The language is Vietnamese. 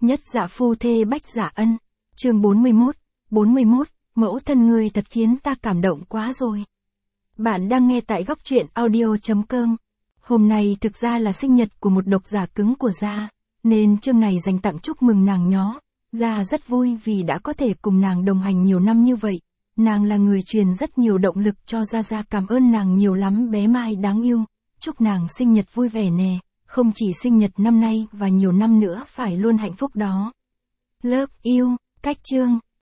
Nhất dạ phu thê bách dạ ân. Chương 41, mẫu thân ngươi thật khiến ta cảm động quá rồi. Bạn đang nghe tại góc truyện audio.com. Hôm nay thực ra là sinh nhật của một độc giả cứng của Gia, nên chương này dành tặng chúc mừng nàng nhó. Gia rất vui vì đã có thể cùng nàng đồng hành nhiều năm như vậy. Nàng là người truyền rất nhiều động lực cho Gia cảm ơn nàng nhiều lắm bé Mai đáng yêu. Chúc nàng sinh nhật vui vẻ nè, không chỉ sinh nhật năm nay và nhiều năm nữa phải luôn hạnh phúc đó. Love you, cách chương.